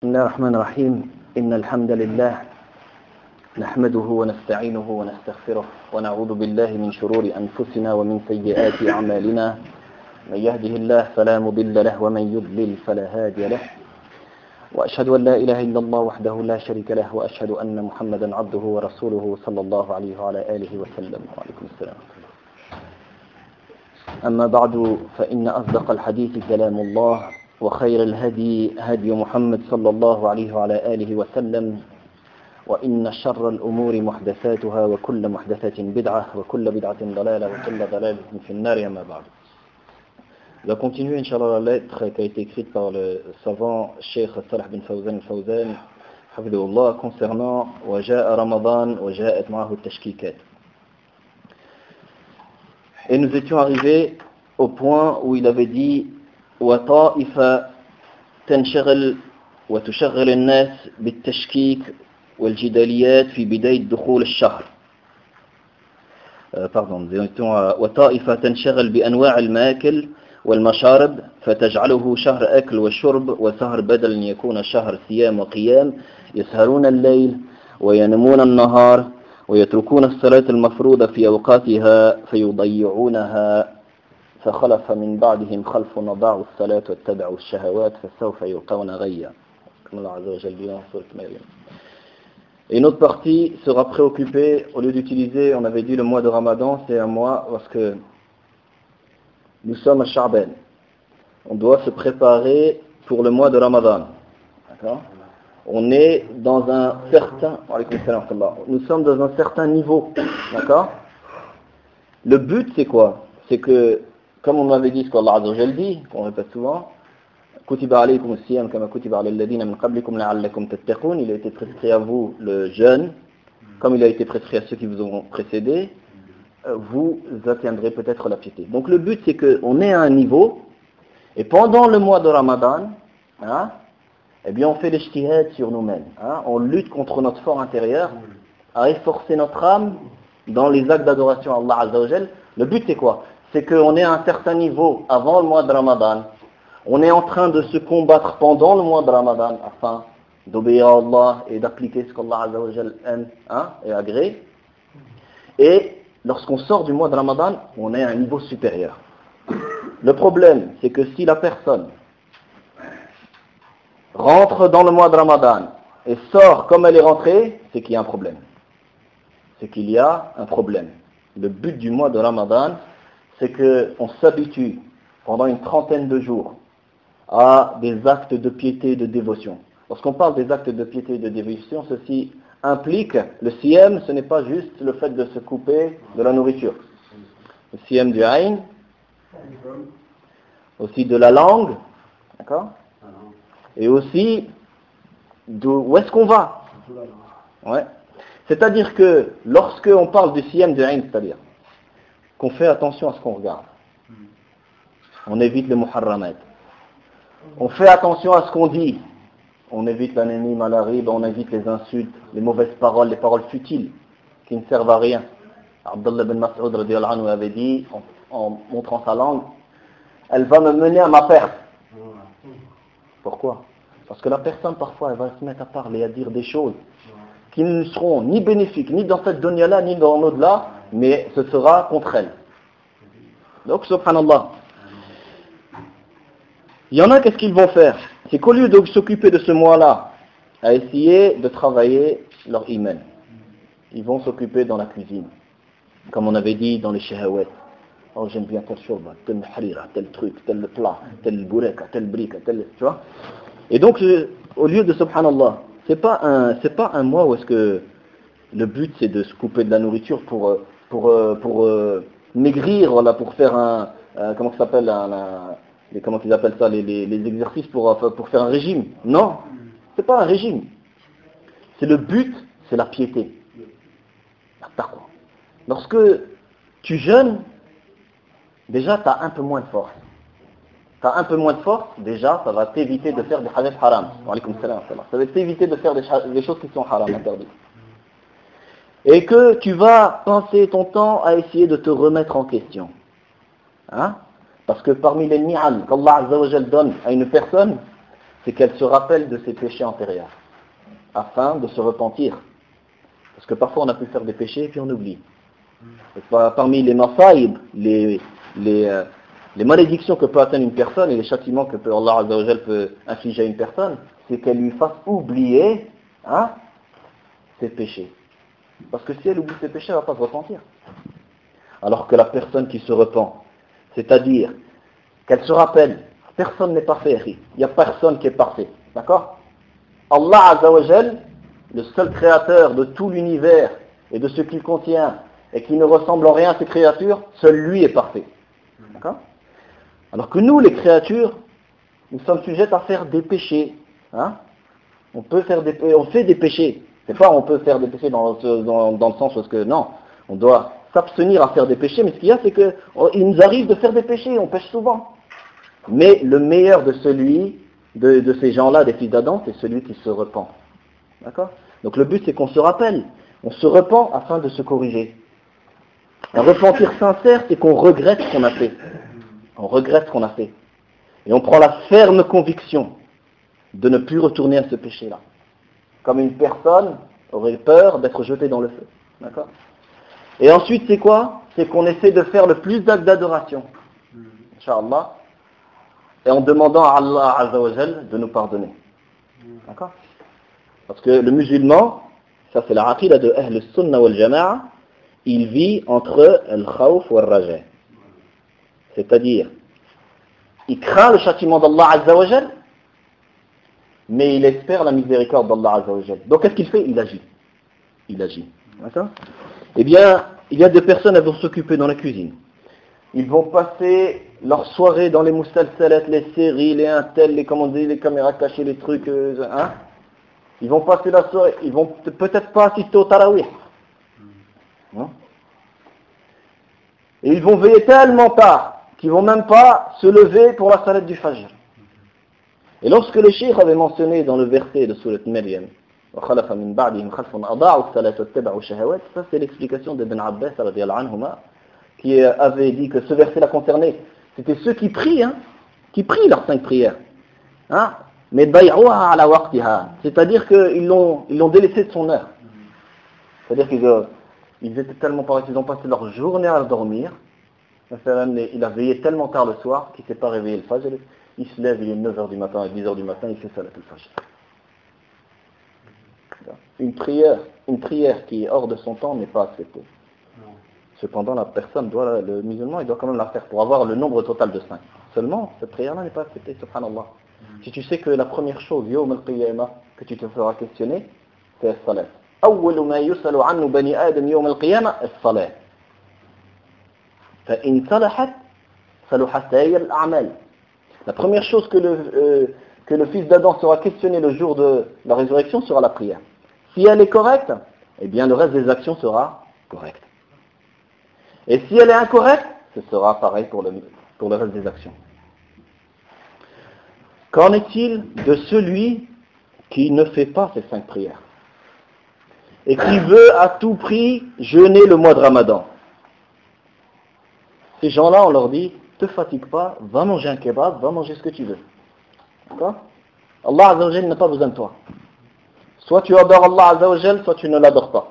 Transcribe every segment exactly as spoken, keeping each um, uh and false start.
بسم الله الرحمن الرحيم إن الحمد لله نحمده ونستعينه ونستغفره ونعوذ بالله من شرور أنفسنا ومن سيئات أعمالنا من يهده الله فلا مضل له ومن يضلل فلا هادي له وأشهد أن لا إله إلا الله وحده لا شريك له وأشهد أن محمدا عبده ورسوله صلى الله عليه وعلى آله وسلم. وعليكم السلام. أما بعد فإن أصدق الحديث كلام الله وخير الهدي هدي محمد صلى الله عليه وعلى آله وسلم وإن شر الأمور محدثاتها وكل محدثة بدعة وكل بدعة ضلالة وكل ضلالة في النار. أما بعد. On va continuer, Inch'Allah, la lettre qui a été écrite par le savant Cheikh Salah bin Fawzan al-Fawzan hafidhahullah, concernant Waja'a Ramadan Waja'at ma'ahu tashkikat. Et nous étions arrivés au point où il avait dit وطائفة تنشغل وتشغل الناس بالتشكيك والجداليات في بداية دخول الشهر. pardon, nous étions à وطائفة تنشغل بأنواع الماكل والمشارب فتجعله شهر أكل وشرب وسهر بدل أن يكون شهر صيام وقيام يسهرون الليل وينمون النهار ويتركون الصلاة المفروضة في أوقاتها فيضيعونها فخلف من بعدهم خلف أضاعوا الصلاة واتبعوا الشهوات فسوف يلقون غيا. Comme Allah Azza wa Jalla dit dans Sourate Maryam. Et une autre partie sera préoccupée, au lieu d'utiliser, on avait dit le mois de Ramadan, c'est un mois parce que nous sommes à Sha'ban. On doit se préparer pour le mois de Ramadan. D'accord ? On est dans un certain, nous sommes dans un certain niveau. D'accord ? Le but c'est quoi ? C'est que, comme on avait dit ce qu'Allah Azza wa Jalla dit, qu'on répète souvent, Kutiba alaykum as-siyam kama kutiba ala alladhina min qablikum la'allakum tattaqun, il a été prescrit à vous le jeûne, comme il a été prescrit à ceux qui vous ont précédé, vous atteindrez peut-être la piété. Donc le but c'est qu'on est à un niveau, et pendant le mois de Ramadan, hein, eh bien on fait l'ijtihad sur nous-mêmes, hein, on lutte contre notre fort intérieur, à efforcer notre âme dans les actes d'adoration à Allah Azza wa Jal. Le but c'est quoi ? C'est qu'on est à un certain niveau avant le mois de Ramadan, on est en train de se combattre pendant le mois de Ramadan afin d'obéir à Allah et d'appliquer ce qu'Allah Azza wa Jal aime, hein, et agrée. Et lorsqu'on sort du mois de Ramadan, on est à un niveau supérieur. Le problème, c'est que si la personne rentre dans le mois de Ramadan et sort comme elle est rentrée, c'est qu'il y a un problème. C'est qu'il y a un problème. Le but du mois de Ramadan, c'est qu'on s'habitue pendant une trentaine de jours à des actes de piété et de dévotion. Lorsqu'on parle des actes de piété et de dévotion, ceci implique, le siyam, ce n'est pas juste le fait de se couper de la nourriture. Le siyam du ayn, aussi de la langue, d'accord ? Et aussi de où est-ce qu'on va. Ouais. C'est-à-dire que lorsque on parle du siyam du ayn, c'est-à-dire qu'on fait attention à ce qu'on regarde, on évite les muharramat, on fait attention à ce qu'on dit, on évite l'anonyme à la ribe, on évite les insultes, les mauvaises paroles, les paroles futiles qui ne servent à rien. Abdullah bin Mas'ud radiyallahu anhu avait dit, en, en montrant sa langue, elle va me mener à ma perte. Pourquoi ? Parce que la personne parfois elle va se mettre à parler, à dire des choses qui ne seront ni bénéfiques, ni dans cette dunya-là, ni dans l'au-delà, mais ce sera contre elle. Donc subhanallah. Il y en a, qu'est-ce qu'ils vont faire ? C'est qu'au lieu de s'occuper de ce mois-là, à essayer de travailler leur iman, ils vont s'occuper dans la cuisine. Comme on avait dit dans les shahawat. Oh, j'aime bien tel shurba, tel harira, tel truc, tel plat, tel boureka, tel brique, tel... Tu vois ? Et donc, je, au lieu de subhanallah, c'est pas un, c'est pas un mois où est-ce que le but c'est de se couper de la nourriture pour, pour, pour, pour maigrir, voilà, pour faire un, euh, comment ça s'appelle, un, un Les, comment ils appellent ça, les, les, les exercices pour, pour faire un régime. Non, c'est pas un régime. C'est le but, c'est la piété. La taqwa. Lorsque tu jeûnes, déjà tu as un peu moins de force. Tu as un peu moins de force, déjà ça va t'éviter de faire des hadith haram. Ça va t'éviter de faire des, des choses qui sont haram, interdites. Et que tu vas passer ton temps à essayer de te remettre en question. Hein ? Parce que parmi les ni'am qu'Allah Azza wa Jal donne à une personne, c'est qu'elle se rappelle de ses péchés antérieurs, afin de se repentir. Parce que parfois on a pu faire des péchés et puis on oublie. Et parmi les masaïb, les, les, euh, les malédictions que peut atteindre une personne et les châtiments que peut, Allah Azza wa Jal peut infliger à une personne, c'est qu'elle lui fasse oublier hein, ses péchés. Parce que si elle oublie ses péchés, elle ne va pas se repentir. Alors que la personne qui se repent, c'est-à-dire qu'elle se rappelle, personne n'est parfait, il n'y a personne qui est parfait, d'accord? Allah Azza wa Jal, le seul créateur de tout l'univers et de ce qu'il contient, et qui ne ressemble en rien à ses créatures, seul lui est parfait. D'accord? Alors que nous, les créatures, nous sommes sujets à faire des péchés. Hein? On peut faire des, on fait des péchés. C'est pas on peut faire des péchés dans, dans, dans le sens où que non, on doit s'abstenir à faire des péchés, mais ce qu'il y a, c'est que oh, il nous arrive de faire des péchés, on pêche souvent. Mais le meilleur de celui, de, de ces gens-là, des fils d'Adam, c'est celui qui se repent. D'accord? Donc le but, c'est qu'on se rappelle, on se repent afin de se corriger. Un repentir sincère, c'est qu'on regrette ce qu'on a fait. On regrette ce qu'on a fait. Et on prend la ferme conviction de ne plus retourner à ce péché-là. Comme une personne aurait peur d'être jetée dans le feu. D'accord? Et ensuite, c'est quoi? C'est qu'on essaie de faire le plus d'actes d'adoration. Inch'Allah. Et en demandant à Allah Azza wa Jal de nous pardonner. D'accord? Parce que le musulman, ça c'est la aqida de Ahl al-Sunnah wal Jama'a, il vit entre al-khawf wal raja. C'est-à-dire, il craint le châtiment d'Allah Azza wa Jal, mais il espère la miséricorde d'Allah Azza wa Jal. Donc qu'est-ce qu'il fait? Il agit. Il agit. D'accord? Eh bien, il y a des personnes, elles vont s'occuper dans la cuisine. Ils vont passer leur soirée dans les moussalsalat, les séries, les intels, les, comment dire, les caméras cachées, les trucs, euh, hein? Ils vont passer la soirée, ils vont peut-être pas assister au tarawih. Hein? Et ils vont veiller tellement tard qu'ils vont même pas se lever pour la salat du Fajr. Et lorsque le cheikh avait mentionné dans le verset de Surat Maryam, ça c'est l'explication d'Ibn Abbas qui avait dit que ce verset-là concernait, c'était ceux qui prient, hein, qui prient leurs cinq prières. Hein, mais c'est-à-dire qu'ils l'ont, ils l'ont délaissé de son heure. C'est-à-dire qu'ils ils étaient tellement paresseux, ils ont passé leur journée à dormir. Il a veillé tellement tard le soir qu'il ne s'est pas réveillé le Fajr. Il se lève, il est neuf heures du matin, à dix heures du matin, il fait salat al-Fajr. Une prière, une prière qui est hors de son temps n'est pas acceptée. Cependant, la personne doit, le musulman, il doit quand même la faire pour avoir le nombre total de cinq. Seulement, cette prière-là n'est pas acceptée, subhanallah. Mm. Si tu sais que la première chose, yawm al-qiyamah, que tu te feras questionner, c'est la salat. أول ما يسأل عنه بني آدم يوم القيامة الصلاة. فإن صلحت صلح سائر الأعمال. La première chose que le, euh, que le fils d'Adam sera questionné le jour de la résurrection sera la prière. Si elle est correcte, eh bien le reste des actions sera correct. Et si elle est incorrecte, ce sera pareil pour le, pour le reste des actions. Qu'en est-il de celui qui ne fait pas ces cinq prières et qui veut à tout prix jeûner le mois de Ramadan? Ces gens-là, on leur dit, te fatigue pas, va manger un kebab, va manger ce que tu veux. D'accord? Allah Azza wa Jal n'a pas besoin de toi. Soit tu adores Allah Azza wa Jal, soit tu ne l'adores pas.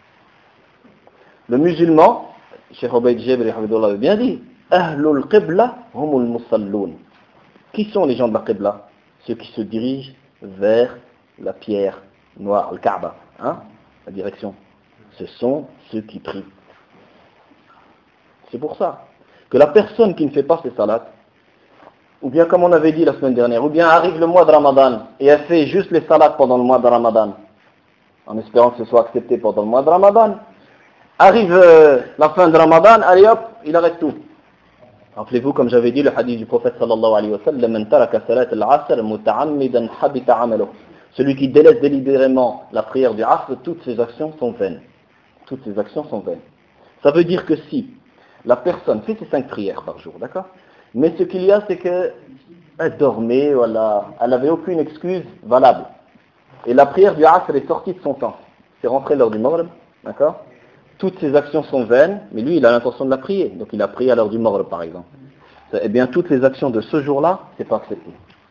Le musulman, Cheikh Obaid Jabri avait bien dit, Ahlul Qibla humul musalloun. Qui sont les gens de la Qibla? Ceux qui se dirigent vers la pierre noire, le Kaaba, hein? La direction. Ce sont ceux qui prient. C'est pour ça que la personne qui ne fait pas ses salats, ou bien comme on avait dit la semaine dernière, ou bien arrive le mois de Ramadan et elle fait juste les salats pendant le mois de Ramadan, en espérant que ce soit accepté pendant le mois de Ramadan, arrive euh, la fin de Ramadan, allez hop, il arrête tout. Rappelez-vous, comme j'avais dit, le hadith du prophète sallallahu alayhi wa sallam, Man taraka salat al-asr muta'ammidan habita amaluh. Celui qui délaisse délibérément la prière du asr, toutes ses actions sont vaines. Toutes ses actions sont vaines. Ça veut dire que si la personne fait ses cinq prières par jour, d'accord? Mais ce qu'il y a, c'est qu'elle dormait, ou elle n'avait aucune excuse valable. Et la prière du asr est sortie de son temps. C'est rentré l'heure du maghrib, d'accord? Toutes ses actions sont vaines, mais lui, il a l'intention de la prier. Donc il a prié à l'heure du maghrib, par exemple. Eh bien, toutes les actions de ce jour-là, c'est pas accepté.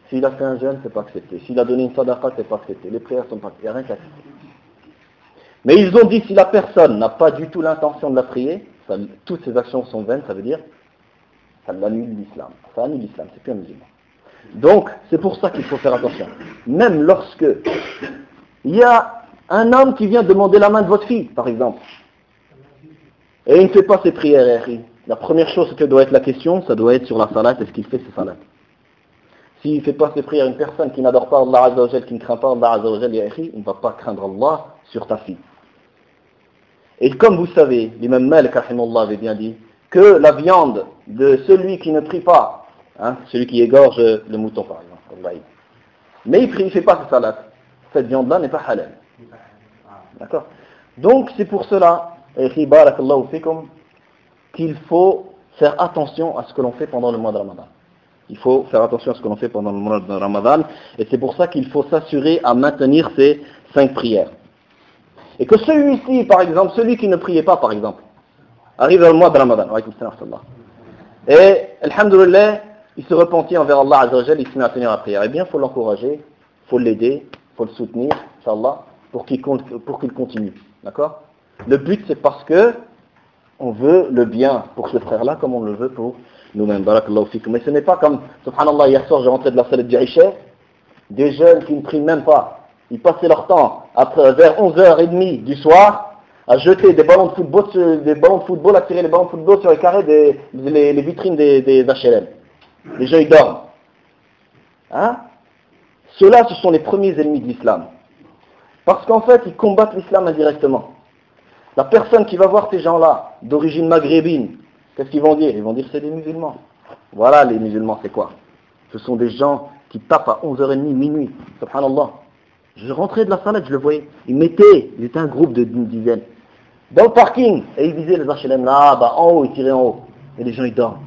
S'il a fait un jeûne, c'est pas accepté. S'il a donné une sadaqa, c'est pas accepté. Les prières sont pas acceptées. Il n'y a rien qui est accepté. Mais ils ont dit si la personne n'a pas du tout l'intention de la prier, ça, toutes ses actions sont vaines, ça veut dire ça l'annule l'islam. Ça annule l'islam, c'est plus un musulman. Donc, c'est pour ça qu'il faut faire attention. Même lorsque il y a un homme qui vient demander la main de votre fille, par exemple, et il ne fait pas ses prières, la première chose que doit être la question, ça doit être sur la salat, est-ce qu'il fait ses salats? S'il ne fait pas ses prières, une personne qui n'adore pas Allah Azza wa Jal, qui ne craint pas Allah Azza wa Jal, il ne va pas craindre Allah sur ta fille. Et comme vous savez, l'imam Malik rahimahullah avait bien dit que la viande de celui qui ne prie pas, hein, celui qui égorge le mouton par exemple, mais il ne fait pas ses salats, cette viande-là n'est pas halal. D'accord? Donc c'est pour cela, qu'il faut faire attention à ce que l'on fait pendant le mois de Ramadan. Il faut faire attention à ce que l'on fait pendant le mois de Ramadan, et c'est pour ça qu'il faut s'assurer à maintenir ces cinq prières. Et que celui-ci, par exemple, celui qui ne priait pas, par exemple, arrive au mois de Ramadan, et, alhamdoulilah, il se repentit envers Allah Azza wa Jal, il se met à tenir la prière. Eh bien, il faut l'encourager, il faut l'aider, il faut le soutenir, Inch'Allah, pour qu'il pour qu'il continue. D'accord? Le but, c'est parce que on veut le bien pour ce frère-là, comme on le veut pour nous-mêmes. Barakallahu fikum. Mais ce n'est pas comme, subhanallah, hier soir, j'ai rentré de la salle de Isha, des jeunes qui ne prient même pas. Ils passaient leur temps, après, vers onze heures trente du soir, à jeter des ballons de football, sur, des ballons de football, à tirer les ballons de football sur les carrés des les, les vitrines des, des H L M. Les gens, ils dorment. Hein? Ceux-là, ce sont les premiers ennemis de l'islam. Parce qu'en fait, ils combattent l'islam indirectement. La personne qui va voir ces gens-là, d'origine maghrébine, qu'est-ce qu'ils vont dire? Ils vont dire c'est des musulmans. Voilà, les musulmans, c'est quoi? Ce sont des gens qui tapent à onze heures trente, minuit. Subhanallah. Je rentrais de la salle, je le voyais. Ils mettaient, ils étaient un groupe d'une dizaine, dans le parking, et ils visaient les H L M là, bah, en haut, ils tiraient en haut. Et les gens, ils dorment.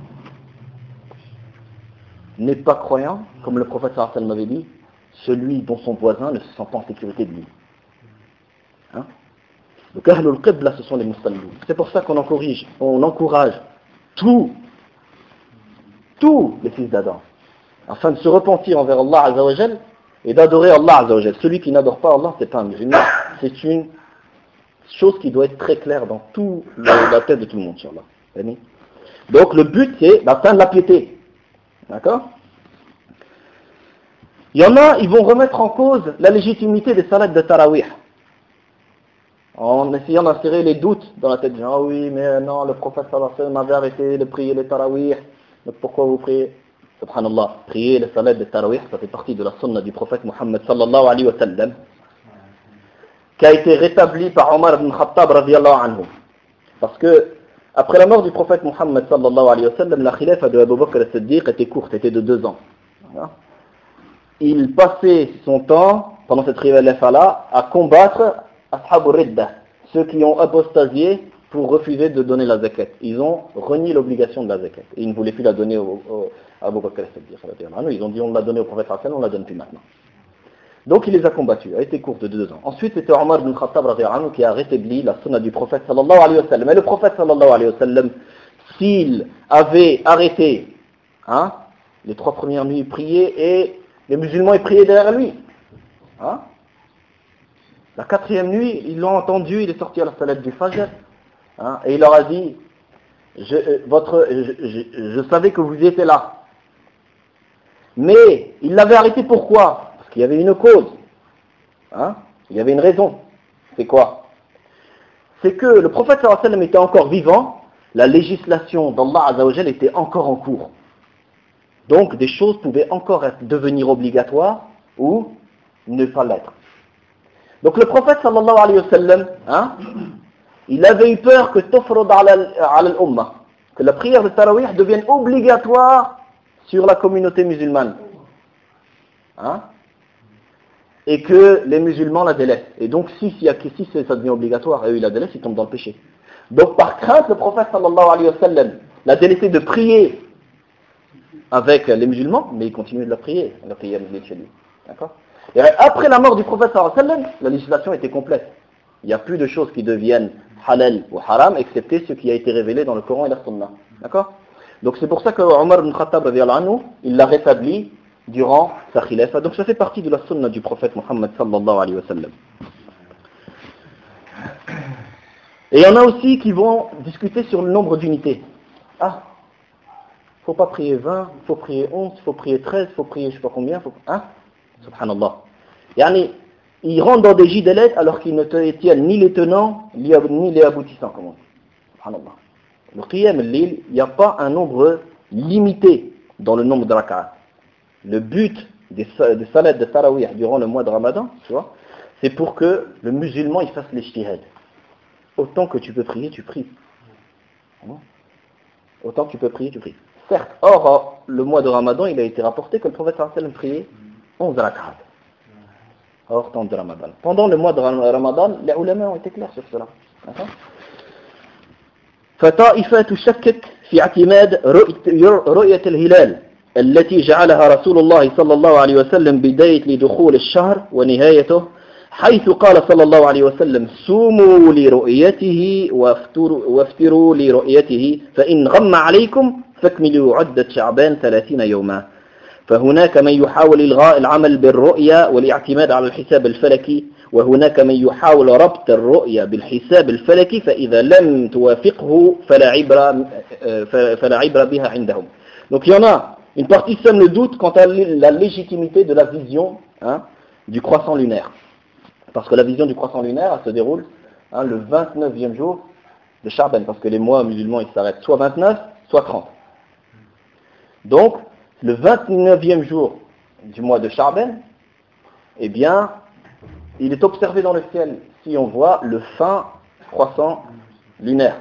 N'est pas croyant, comme le prophète sallallahu alayhi wa sallam m'avait dit, celui dont son voisin ne se sent pas en sécurité de lui. Hein? Donc, Ahlul Qibla, ce sont les Muslims. C'est pour ça qu'on encourage, on encourage tous, tous les fils d'Adam, afin de se repentir envers Allah Azza wa Jal et d'adorer Allah Azza wa Jal. Celui qui n'adore pas Allah, c'est pas un musulman. C'est une chose qui doit être très claire dans toute la tête de tout le monde, Inch'Allah. Donc, le but, c'est d'atteindre la piété. D'accord? Il y en a, ils vont remettre en cause la légitimité des salats de Tarawih, en essayant d'insérer les doutes dans la tête des gens. Ah oui, mais non, le prophète sallallahu alayhi wa sallam avait arrêté de prier les Tarawih, donc pourquoi vous priez? Subhanallah, prier les salats de Tarawih, ça fait partie de la sunna du prophète Muhammad sallallahu alayhi wa sallam, qui a été rétabli par Omar ibn Khattab radiyallahu anhu. Parce que, après la mort du prophète Muhammad sallallahu alayhi wa sallam, la khilafa de Abu Bakr al-Siddiq était courte, était de deux ans. Il passait son temps, pendant cette khilafa-là, à combattre Ashab al-Ridda, ceux qui ont apostasié pour refuser de donner la zakat. Ils ont renié l'obligation de la zakat. Et ils ne voulaient plus la donner au, au, à Abu Bakr al-Siddiq. Ils ont dit on l'a donnée au prophète sallallahu alayhi wa sallam, on ne la donne plus maintenant. Donc il les a combattus, elle a été courte de deux ans. Ensuite c'était Omar ibn Khattab qui a rétabli la sunna du prophète sallallahu alayhi wa sallam. Et le prophète sallallahu alayhi wa sallam, s'il avait arrêté, hein, les trois premières nuits, il priait et les musulmans ils priaient derrière lui. Hein? La quatrième nuit, ils l'ont entendu, il est sorti à la salat du Fajr, hein, et il leur a dit, je, euh, votre, je, je, je savais que vous étiez là. Mais il l'avait arrêté pourquoi? Il y avait une cause, hein? Il y avait une raison. C'est quoi? C'est que le prophète sallallahu alayhi wa sallam était encore vivant, la législation d'Allah Azza wa Jal était encore en cours. Donc des choses pouvaient encore être, devenir obligatoires ou ne pas l'être. Donc le prophète sallallahu alayhi wa sallam, hein, il avait eu peur que tufrad ala al-umma, que la prière de Tarawih devienne obligatoire sur la communauté musulmane. Hein? Et que les musulmans la délaissent. Et donc si, si, si ça devient obligatoire et eux ils la délaissent, ils tombent dans le péché. Donc par crainte, le prophète sallallahu alayhi wa sallam l'a délaissé de prier avec les musulmans, mais il continuait de la prier, la prière de chez lui. D'accord? Et après la mort du prophète sallallahu alayhi wa sallam, la législation était complète. Il n'y a plus de choses qui deviennent halal ou haram, excepté ce qui a été révélé dans le Coran et la Sunna. D'accord? Donc c'est pour ça que Omar ibn Khattab, il l'a rétabli, durant sa khilafa. Donc ça fait partie de la sunna du prophète Muhammad sallallahu alayhi wa sallam. Et il y en a aussi qui vont discuter sur le nombre d'unités. Ah, il ne faut pas prier vingt, il faut prier onze, il faut prier treize, il faut prier je ne sais pas combien. Faut... Hein? Subhanallah. Yani, ils rentrent dans des jidelettes alors qu'ils ne tiennent ni les tenants ni les aboutissants. Comme on dit. Subhanallah. Le qiyam al-lil, il n'y a pas un nombre limité dans le nombre de rak'at. Le but des, des salades de tarawih durant le mois de Ramadan, tu vois, c'est pour que le musulman il fasse l'ijtihad. Autant que tu peux prier, tu pries. Autant que tu peux prier, tu pries. Certes, or, le mois de Ramadan, il a été rapporté que le prophète sallallahu alayhi wa sallam priait onze rak'at. Hors temps de Ramadan. Pendant le mois de Ramadan, les ulama ont été clairs sur cela. D'accord? فطائفة تشكك في اعتماد رؤية الهلال التي جعلها رسول الله صلى الله عليه وسلم بداية لدخول الشهر ونهايته حيث قال صلى الله عليه وسلم صوموا لرؤيته وافتروا لرؤيته فإن غم عليكم فاكملوا عدة شعبان ثلاثين يوما. فهناك من يحاول إلغاء العمل بالرؤية والاعتماد على الحساب الفلكي وهناك من يحاول ربط الرؤية بالحساب الفلكي فإذا لم توافقه فلا عبرة فلا عبرة بها عندهم. Donc il y en a une partie sème le doute quant à la légitimité de la vision hein, du croissant lunaire. Parce que la vision du croissant lunaire elle se déroule hein, le vingt-neuvième jour de Sha'ban parce que les mois musulmans ils s'arrêtent soit vingt-neuf soit trente. Donc le vingt-neuvième jour du mois de Sha'ban, eh bien, il est observé dans le ciel si on voit le fin croissant lunaire.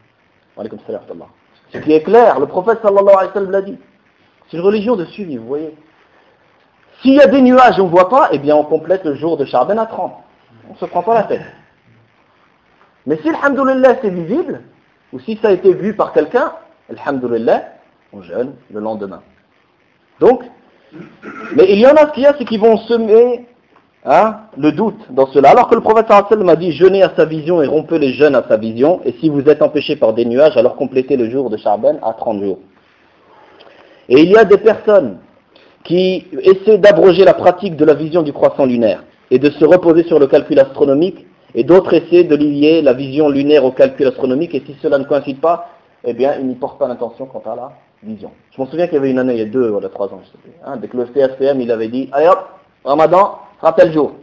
Ce qui est clair, le prophète sallallahu alayhi wa sallam l'a dit. C'est une religion de suivi, vous voyez. S'il y a des nuages et on ne voit pas, eh bien on complète le jour de Sha'ban à trente. On ne se prend pas la tête. Mais si, alhamdoulilah, c'est visible, ou si ça a été vu par quelqu'un, alhamdoulilah, on jeûne le lendemain. Donc, mais il y en a ce qu'il y a, c'est qu'ils vont semer hein, le doute dans cela. Alors que le prophète sallallahu alayhi wa sallam a dit jeûnez à sa vision et rompez les jeûnes à sa vision. Et si vous êtes empêché par des nuages, alors complétez le jour de Sha'ban à trente jours. Et il y a des personnes qui essaient d'abroger la pratique de la vision du croissant lunaire et de se reposer sur le calcul astronomique. Et d'autres essaient de lier la vision lunaire au calcul astronomique. Et si cela ne coïncide pas, eh bien, ils n'y portent pas l'intention quant à la vision. Je m'en souviens qu'il y avait une année, il y a deux ou trois ans, je sais plus, hein, dès que le C S P M, il avait dit, allez hop, Ramadan, sera tel jour.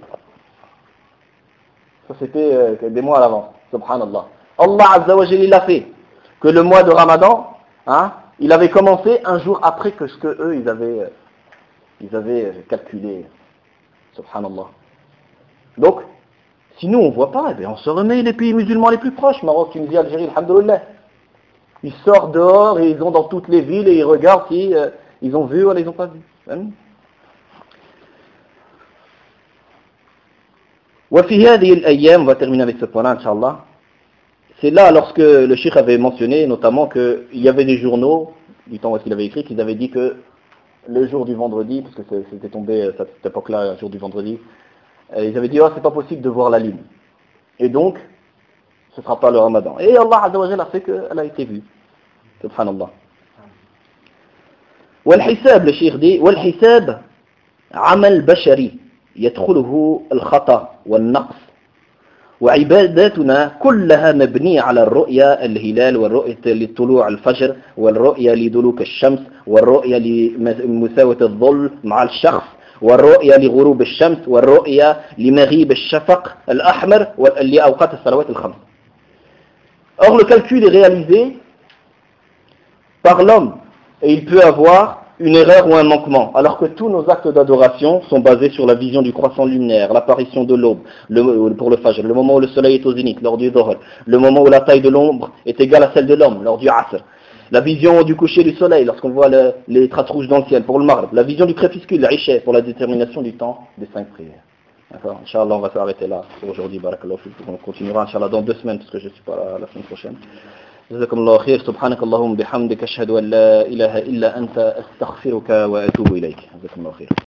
Ça c'était euh, des mois à l'avance, subhanallah. Allah Azza wa Jalla, il a fait que le mois de Ramadan, hein, il avait commencé un jour après que ce que eux, ils avaient, euh, ils avaient calculé, subhanallah. Donc, si nous on ne voit pas, eh bien, on se remet les pays musulmans les plus proches, Maroc, Tunisie, Algérie, alhamdoulilah. Ils sortent dehors et ils vont dans toutes les villes et ils regardent si euh, ils ont vu ou ils n'ont pas vu. Hein? وفي هذه الأيام, on va terminer avec ce point-là, Inch'Allah. C'est là lorsque le cheikh avait mentionné notamment qu'il y avait des journaux, du temps où il avait écrit, qu'ils avaient dit que le jour du vendredi, parce que c'était tombé à cette époque-là, le jour du vendredi, ils avaient dit oh, c'est pas possible de voir la lune. Et donc, ce ne sera pas le Ramadan. Et Allah Azza wa Jalla a fait qu'elle a été vue. Subhanallah. والحساب le cheikh dit والحساب عمل بشري يدخله الخطأ والنقص وعباداتنا كلها مبنية على الرؤية الهلال والرؤية لطلوع الفجر والرؤية لدلوك الشمس والرؤية لمساواة الظل مع الشخص والرؤية لغروب الشمس والرؤية لمغيب الشفق الأحمر لأوقات الصلوات الخمس. Or le calcul est réalisé par l'homme et il peut avoir une erreur ou un manquement, alors que tous nos actes d'adoration sont basés sur la vision du croissant lunaire, l'apparition de l'aube le, pour le fajr, le moment où le soleil est au zénith, lors du dhuhr, le moment où la taille de l'ombre est égale à celle de l'homme, lors du asr, la vision du coucher du soleil, lorsqu'on voit le, les traces rouges dans le ciel, pour le maghrib, la vision du crépuscule, l'isha, pour la détermination du temps des cinq prières. D'accord, Inch'Allah, on va s'arrêter là pour aujourd'hui, barakallahu fik. On continuera, Inch'Allah, dans deux semaines, parce que je ne suis pas là la semaine prochaine. جزاكم الله خير سبحانك اللهم بحمدك أشهد أن لا إله إلا أنت أستغفرك وأتوب إليك جزاكم الله خير